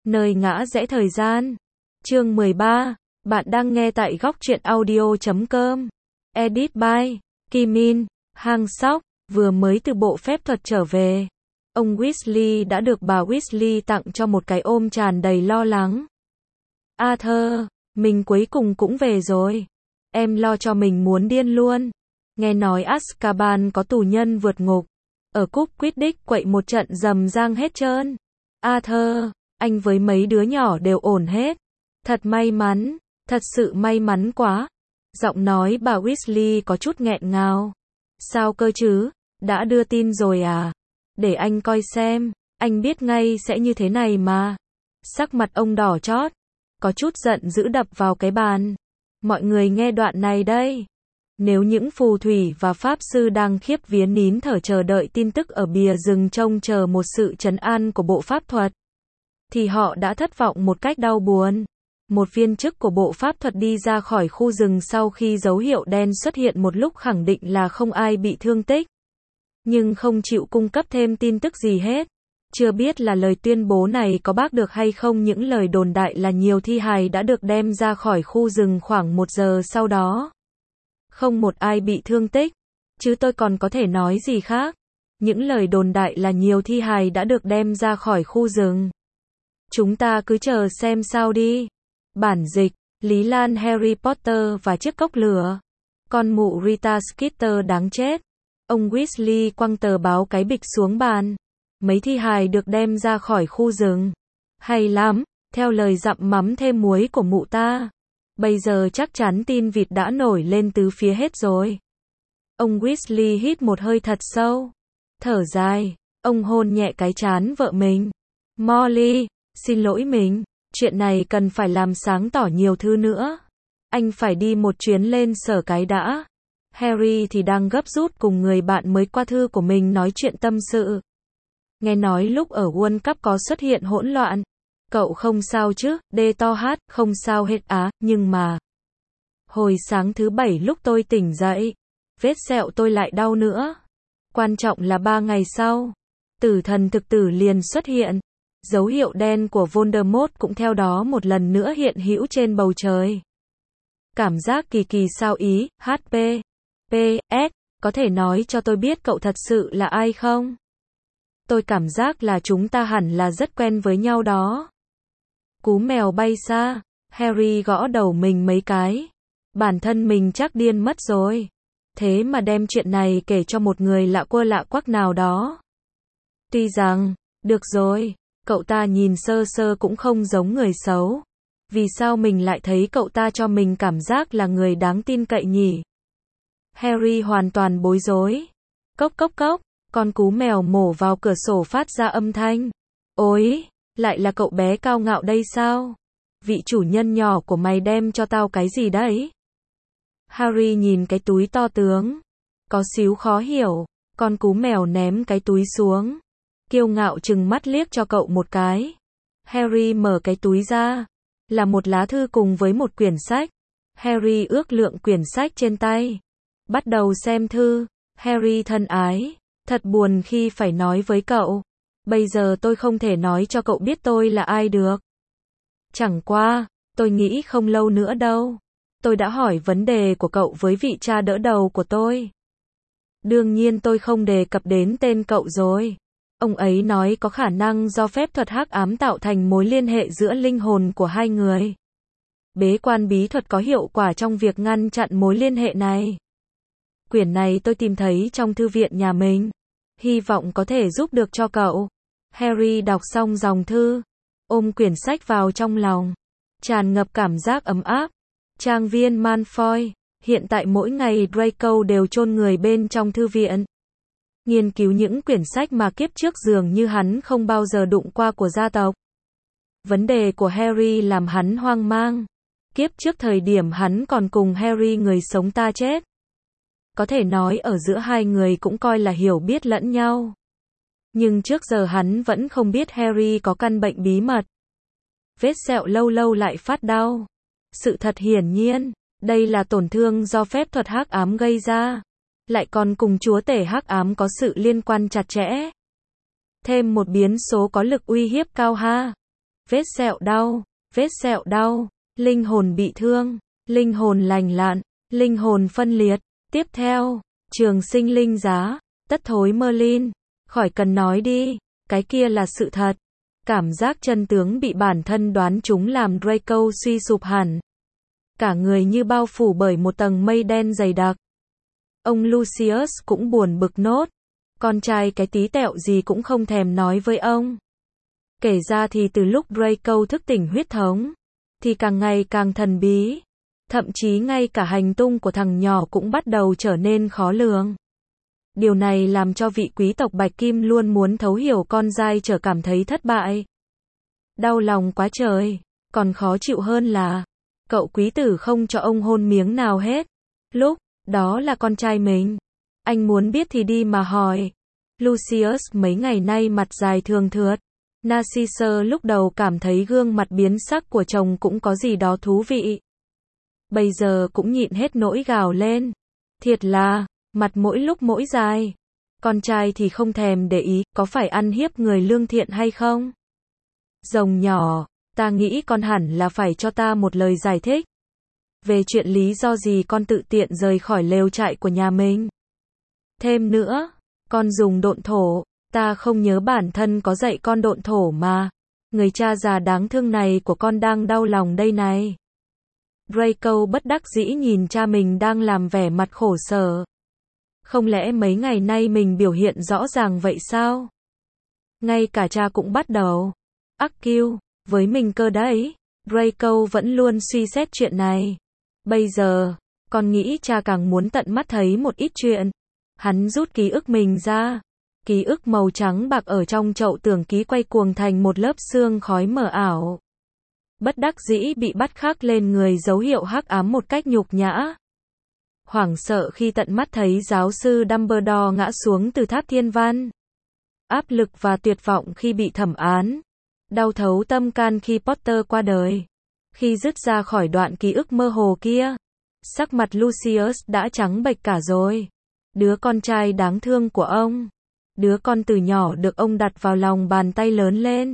Nơi ngã rẽ thời gian. Chương 13. Bạn đang nghe tại góc truyện audio.com. Edit by Kim Min. Hang Sóc vừa mới từ bộ phép thuật trở về. Ông Weasley đã được bà Weasley tặng cho một cái ôm tràn đầy lo lắng. Arthur, mình cuối cùng cũng về rồi. Em lo cho mình muốn điên luôn. Nghe nói Azkaban có tù nhân vượt ngục. Ở cúp Quidditch quậy một trận rầm rang hết trơn. Arthur, anh với mấy đứa nhỏ đều ổn hết. Thật may mắn, thật sự may mắn quá. Giọng nói bà Weasley có chút nghẹn ngào. Sao cơ chứ, đã đưa tin rồi à? Để anh coi xem, anh biết ngay sẽ như thế này mà. Sắc mặt ông đỏ chót, có chút giận dữ đập vào cái bàn. Mọi người nghe đoạn này đây. Nếu những phù thủy và pháp sư đang khiếp vía nín thở chờ đợi tin tức ở bìa rừng trông chờ một sự trấn an của bộ pháp thuật, thì họ đã thất vọng một cách đau buồn. Một viên chức của bộ pháp thuật đi ra khỏi khu rừng sau khi dấu hiệu đen xuất hiện một lúc khẳng định là không ai bị thương tích, nhưng không chịu cung cấp thêm tin tức gì hết. Chưa biết là lời tuyên bố này có bác được hay không. Những lời đồn đại là nhiều thi hài đã được đem ra khỏi khu rừng khoảng 1 giờ sau đó. Không một ai bị thương tích, chứ tôi còn có thể nói gì khác. Những lời đồn đại là nhiều thi hài đã được đem ra khỏi khu rừng. Chúng ta cứ chờ xem sao đi. Bản dịch, Lý Lan Harry Potter và chiếc cốc lửa. Con mụ Rita Skeeter đáng chết. Ông Weasley quăng tờ báo cái bịch xuống bàn. Mấy thi hài được đem ra khỏi khu rừng. Hay lắm, theo lời dặm mắm thêm muối của mụ ta. Bây giờ chắc chắn tin vịt đã nổi lên tứ phía hết rồi. Ông Weasley hít một hơi thật sâu. Thở dài, ông hôn nhẹ cái trán vợ mình. Molly, xin lỗi mình. Chuyện này cần phải làm sáng tỏ nhiều thứ nữa. Anh phải đi một chuyến lên sở cái đã. Harry thì đang gấp rút cùng người bạn mới qua thư của mình nói chuyện tâm sự. Nghe nói lúc ở World Cup có xuất hiện hỗn loạn. Cậu không sao chứ? Đê to hát, không sao hết á, nhưng mà hồi sáng thứ 7 lúc tôi tỉnh dậy, vết sẹo tôi lại đau nữa. Quan trọng là 3 ngày sau, tử thần thực tử liền xuất hiện. Dấu hiệu đen của Voldemort cũng theo đó một lần nữa hiện hữu trên bầu trời. Cảm giác kỳ kỳ sao ý, HP. PS, có thể nói cho tôi biết cậu thật sự là ai không? Tôi cảm giác là chúng ta hẳn là rất quen với nhau đó. Cú mèo bay xa, Harry gõ đầu mình mấy cái. Bản thân mình chắc điên mất rồi. Thế mà đem chuyện này kể cho một người lạ quơ lạ quắc nào đó. Tuy rằng, được rồi, cậu ta nhìn sơ sơ cũng không giống người xấu. Vì sao mình lại thấy cậu ta cho mình cảm giác là người đáng tin cậy nhỉ? Harry hoàn toàn bối rối. Cốc cốc cốc, con cú mèo mổ vào cửa sổ phát ra âm thanh. Ôi, lại là cậu bé cao ngạo đây sao? Vị chủ nhân nhỏ của mày đem cho tao cái gì đấy? Harry nhìn cái túi to tướng. Có xíu khó hiểu. Con cú mèo ném cái túi xuống. Kiêu ngạo trừng mắt liếc cho cậu một cái. Harry mở cái túi ra. Là một lá thư cùng với một quyển sách. Harry ước lượng quyển sách trên tay. Bắt đầu xem thư. Harry thân ái. Thật buồn khi phải nói với cậu. Bây giờ tôi không thể nói cho cậu biết tôi là ai được. Chẳng qua, tôi nghĩ không lâu nữa đâu. Tôi đã hỏi vấn đề của cậu với vị cha đỡ đầu của tôi. Đương nhiên tôi không đề cập đến tên cậu rồi. Ông ấy nói có khả năng do phép thuật hắc ám tạo thành mối liên hệ giữa linh hồn của hai người. Bế quan bí thuật có hiệu quả trong việc ngăn chặn mối liên hệ này. Quyển này tôi tìm thấy trong thư viện nhà mình. Hy vọng có thể giúp được cho cậu. Harry đọc xong dòng thư, ôm quyển sách vào trong lòng, tràn ngập cảm giác ấm áp. Trang viên Malfoy, hiện tại mỗi ngày Draco đều chôn người bên trong thư viện. Nghiên cứu những quyển sách mà kiếp trước dường như hắn không bao giờ đụng qua của gia tộc. Vấn đề của Harry làm hắn hoang mang. Kiếp trước thời điểm hắn còn cùng Harry người sống ta chết. Có thể nói ở giữa hai người cũng coi là hiểu biết lẫn nhau. Nhưng trước giờ hắn vẫn không biết Harry có căn bệnh bí mật. Vết sẹo lâu lâu lại phát đau. Sự thật hiển nhiên, đây là tổn thương do phép thuật hắc ám gây ra. Lại còn cùng chúa tể hắc ám có sự liên quan chặt chẽ. Thêm một biến số có lực uy hiếp cao ha. vết sẹo đau, linh hồn bị thương, linh hồn lành lặn, linh hồn phân liệt. Tiếp theo, trường sinh linh giá, tất thối Merlin, khỏi cần nói đi, cái kia là sự thật. Cảm giác chân tướng bị bản thân đoán trúng làm Draco suy sụp hẳn. Cả người như bao phủ bởi một tầng mây đen dày đặc. Ông Lucius cũng buồn bực nốt. Con trai cái tí tẹo gì cũng không thèm nói với ông. Kể ra thì từ lúc Draco thức tỉnh huyết thống, thì càng ngày càng thần bí. Thậm chí ngay cả hành tung của thằng nhỏ cũng bắt đầu trở nên khó lường. Điều này làm cho vị quý tộc Bạch Kim luôn muốn thấu hiểu con dai trở cảm thấy thất bại. Đau lòng quá trời, còn khó chịu hơn là cậu quý tử không cho ông hôn miếng nào hết. Lúc đó là con trai mình. Anh muốn biết thì đi mà hỏi. Lucius mấy ngày nay mặt dài thường thượt. Narcissa lúc đầu cảm thấy gương mặt biến sắc của chồng cũng có gì đó thú vị. Bây giờ cũng nhịn hết nỗi gào lên. Thiệt là, mặt mỗi lúc mỗi dài. Con trai thì không thèm để ý, có phải ăn hiếp người lương thiện hay không? Rồng nhỏ, ta nghĩ con hẳn là phải cho ta một lời giải thích. Về chuyện lý do gì con tự tiện rời khỏi lều trại của nhà mình. Thêm nữa, con dùng độn thổ, ta không nhớ bản thân có dạy con độn thổ mà. Người cha già đáng thương này của con đang đau lòng đây này. Draco bất đắc dĩ nhìn cha mình đang làm vẻ mặt khổ sở. Không lẽ mấy ngày nay mình biểu hiện rõ ràng vậy sao? Ngay cả cha cũng bắt đầu ắc kiu với mình cơ đấy. Draco vẫn luôn suy xét chuyện này. Bây giờ, con nghĩ cha càng muốn tận mắt thấy một ít chuyện. Hắn rút ký ức mình ra. Ký ức màu trắng bạc ở trong chậu tưởng ký quay cuồng thành một lớp sương khói mờ ảo. Bất đắc dĩ bị bắt khắc lên người dấu hiệu hắc ám một cách nhục nhã. Hoảng sợ khi tận mắt thấy giáo sư Dumbledore ngã xuống từ tháp thiên văn. Áp lực và tuyệt vọng khi bị thẩm án. Đau thấu tâm can khi Potter qua đời. Khi dứt ra khỏi đoạn ký ức mơ hồ kia, sắc mặt Lucius đã trắng bệch cả rồi. Đứa con trai đáng thương của ông. Đứa con từ nhỏ được ông đặt vào lòng bàn tay lớn lên.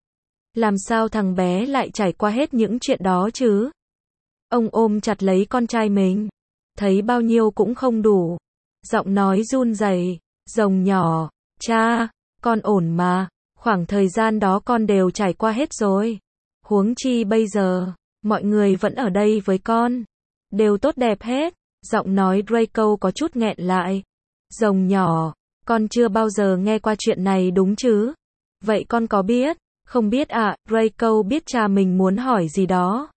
Làm sao thằng bé lại trải qua hết những chuyện đó chứ? Ông ôm chặt lấy con trai mình. Thấy bao nhiêu cũng không đủ. Giọng nói run rẩy. Rồng nhỏ, cha, con ổn mà. Khoảng thời gian đó con đều trải qua hết rồi. Huống chi bây giờ, mọi người vẫn ở đây với con. Đều tốt đẹp hết. Giọng nói Draco có chút nghẹn lại. Rồng nhỏ, con chưa bao giờ nghe qua chuyện này đúng chứ? Vậy con có biết? Không biết ạ, Draco biết cha mình muốn hỏi gì đó.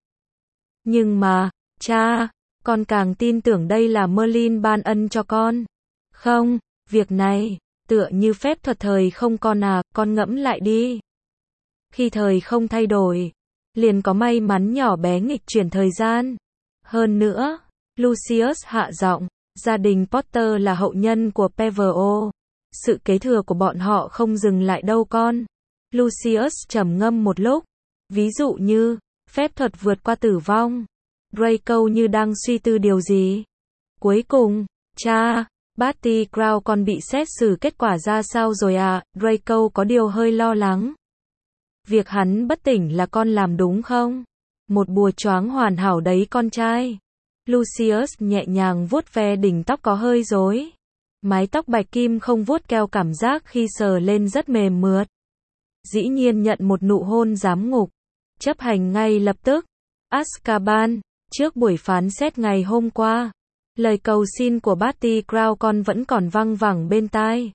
Nhưng mà, cha, con càng tin tưởng đây là Merlin ban ân cho con. Không, việc này, tựa như phép thuật thời không con à, con ngẫm lại đi. Khi thời không thay đổi, liền có may mắn nhỏ bé nghịch chuyển thời gian. Hơn nữa, Lucius hạ giọng, gia đình Potter là hậu nhân của PVO. Sự kế thừa của bọn họ không dừng lại đâu con. Lucius trầm ngâm một lúc. Ví dụ như, phép thuật vượt qua tử vong. Draco như đang suy tư điều gì. Cuối cùng, cha, Barty Crouch còn bị xét xử kết quả ra sao rồi à? Draco có điều hơi lo lắng. Việc hắn bất tỉnh là con làm đúng không? Một bùa choáng hoàn hảo đấy con trai. Lucius nhẹ nhàng vuốt ve đỉnh tóc có hơi rối. Mái tóc bạch kim không vuốt keo cảm giác khi sờ lên rất mềm mượt. Dĩ nhiên nhận một nụ hôn giám ngục. Chấp hành ngay lập tức. Azkaban, trước buổi phán xét ngày hôm qua. Lời cầu xin của Barty Crouch con vẫn còn văng vẳng bên tai.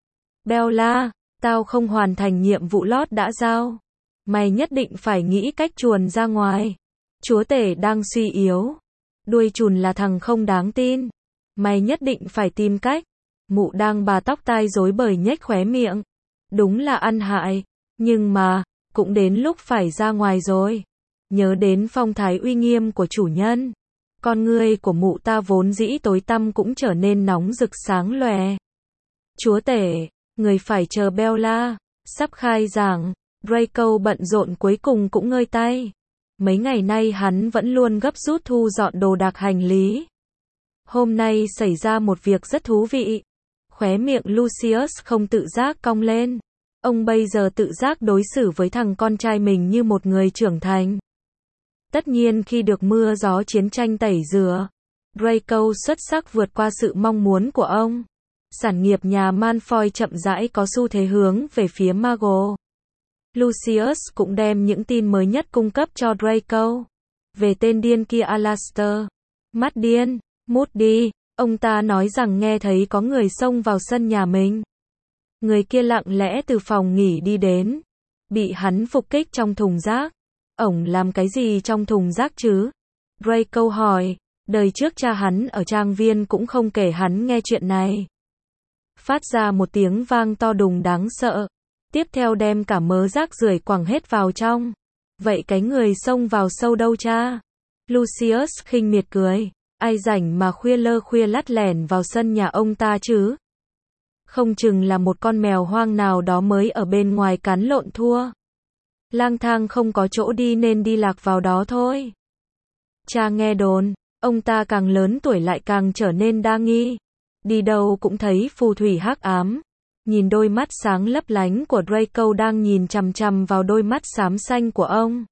Bella, tao không hoàn thành nhiệm vụ lót đã giao. Mày nhất định phải nghĩ cách chuồn ra ngoài. Chúa tể đang suy yếu. Đuôi chùn là thằng không đáng tin. Mày nhất định phải tìm cách. Mụ đang bà tóc tai rối bời nhếch khóe miệng. Đúng là ăn hại. Nhưng mà, cũng đến lúc phải ra ngoài rồi. Nhớ đến phong thái uy nghiêm của chủ nhân. Con ngươi của mụ ta vốn dĩ tối tăm cũng trở nên nóng rực sáng lòe. Chúa tể, người phải chờ Bella. Sắp khai giảng, Draco bận rộn cuối cùng cũng ngơi tay. Mấy ngày nay hắn vẫn luôn gấp rút thu dọn đồ đạc hành lý. Hôm nay xảy ra một việc rất thú vị. Khóe miệng Lucius không tự giác cong lên. Ông bây giờ tự giác đối xử với thằng con trai mình như một người trưởng thành. Tất nhiên khi được mưa gió chiến tranh tẩy rửa, Draco xuất sắc vượt qua sự mong muốn của ông. Sản nghiệp nhà Malfoy chậm rãi có xu thế hướng về phía McGonagall. Lucius cũng đem những tin mới nhất cung cấp cho Draco. Về tên điên kia Alastor. Mắt điên, Moody, ông ta nói rằng nghe thấy có người xông vào sân nhà mình. Người kia lặng lẽ từ phòng nghỉ đi đến. Bị hắn phục kích trong thùng rác. Ổng làm cái gì trong thùng rác chứ? Draco hỏi. Đời trước cha hắn ở trang viên cũng không kể hắn nghe chuyện này. Phát ra một tiếng vang to đùng đáng sợ. Tiếp theo đem cả mớ rác rưởi quẳng hết vào trong. Vậy cái người xông vào sâu đâu cha? Lucius khinh miệt cười. Ai rảnh mà khuya lơ khuya lắt lẻn vào sân nhà ông ta chứ? Không chừng là một con mèo hoang nào đó mới ở bên ngoài cắn lộn thua. Lang thang không có chỗ đi nên đi lạc vào đó thôi. Cha nghe đồn, ông ta càng lớn tuổi lại càng trở nên đa nghi. Đi đâu cũng thấy phù thủy hắc ám. Nhìn đôi mắt sáng lấp lánh của Draco đang nhìn chằm chằm vào đôi mắt xám xanh của ông.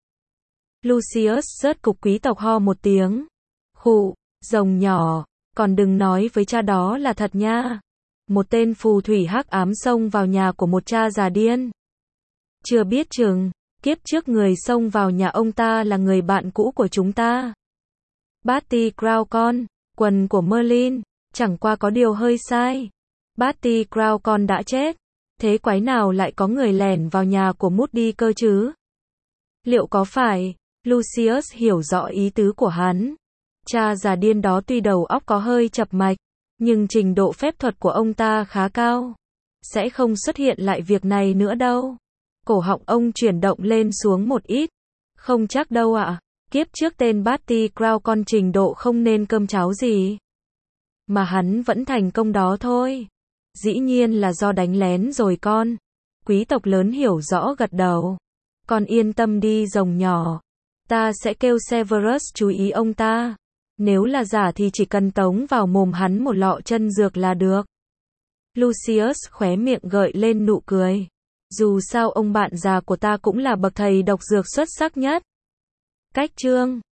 Lucius rớt cục quý tộc ho một tiếng. Khụ, rồng nhỏ, còn đừng nói với cha đó là thật nha. Một tên phù thủy hắc ám xông vào nhà của một cha già điên. Chưa biết chừng, kiếp trước người xông vào nhà ông ta là người bạn cũ của chúng ta. Barty Crouch, quần của Merlin, chẳng qua có điều hơi sai. Barty Crouch đã chết. Thế quái nào lại có người lẻn vào nhà của Moody cơ chứ? Liệu có phải? Lucius hiểu rõ ý tứ của hắn. Cha già điên đó tuy đầu óc có hơi chập mạch, nhưng trình độ phép thuật của ông ta khá cao. Sẽ không xuất hiện lại việc này nữa đâu. Cổ họng ông chuyển động lên xuống một ít. Không chắc đâu ạ. Kiếp trước tên Barty Crouch con trình độ không nên cơm cháo gì. Mà hắn vẫn thành công đó thôi. Dĩ nhiên là do đánh lén rồi con. Quý tộc lớn hiểu rõ gật đầu. Con yên tâm đi rồng nhỏ. Ta sẽ kêu Severus chú ý ông ta. Nếu là giả thì chỉ cần tống vào mồm hắn một lọ chân dược là được. Lucius khóe miệng gợi lên nụ cười. Dù sao ông bạn già của ta cũng là bậc thầy độc dược xuất sắc nhất. Cách chương